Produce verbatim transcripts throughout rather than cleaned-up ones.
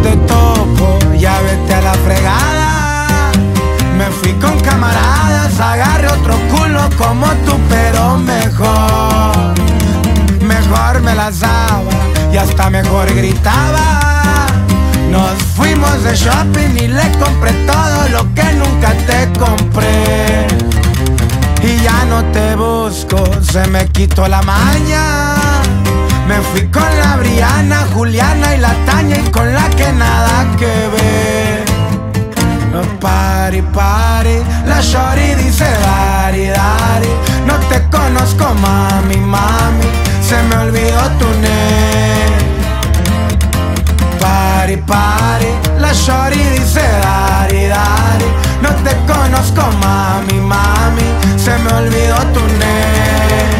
te topo, ya vete a la fregada. Me fui con camaradas, agarré otro culo como tú, pero mejor. Mejor me las daba y hasta mejor gritaba. Nos fuimos de shopping y le compré todo lo que nunca te compré. Y ya no te busco, se me quitó la maña. Me fui con la Briana, Juliana y la Tania, y con la que nada que ver. Pari, pari, la shorty dice dari, dari. No te conozco, mami, mami, se me olvidó tu name. Pari, pari, la shorty dice dari, dari. No te conozco, mami, mami, se me olvidó tu name.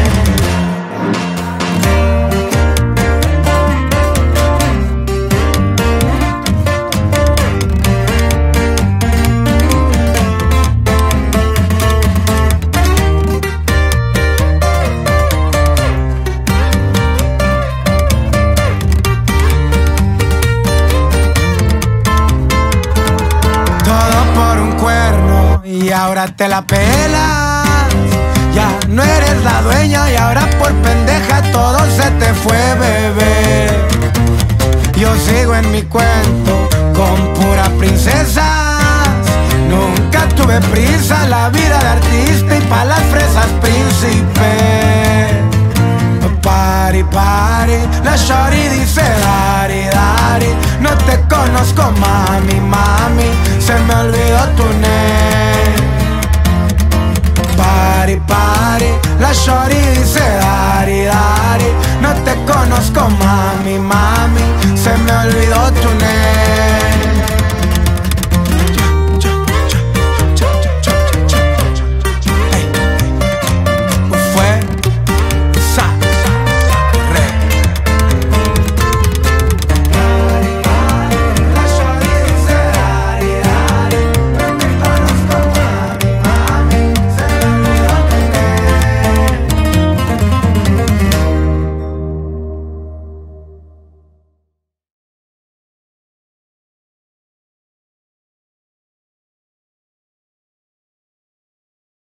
Y ahora te la pelas, ya no eres la dueña y ahora por pendeja todo se te fue, bebé. Yo sigo en mi cuento con puras princesas. Nunca tuve prisa, la vida de artista y pa' las fresas príncipe. Pari, pari, la shorty dice dari, dari. No te conozco, mami, mami, se me olvidó tu name. Pari, pari, la shorty dice dari, dari. No te conozco, mami, mami, se me olvidó tu name.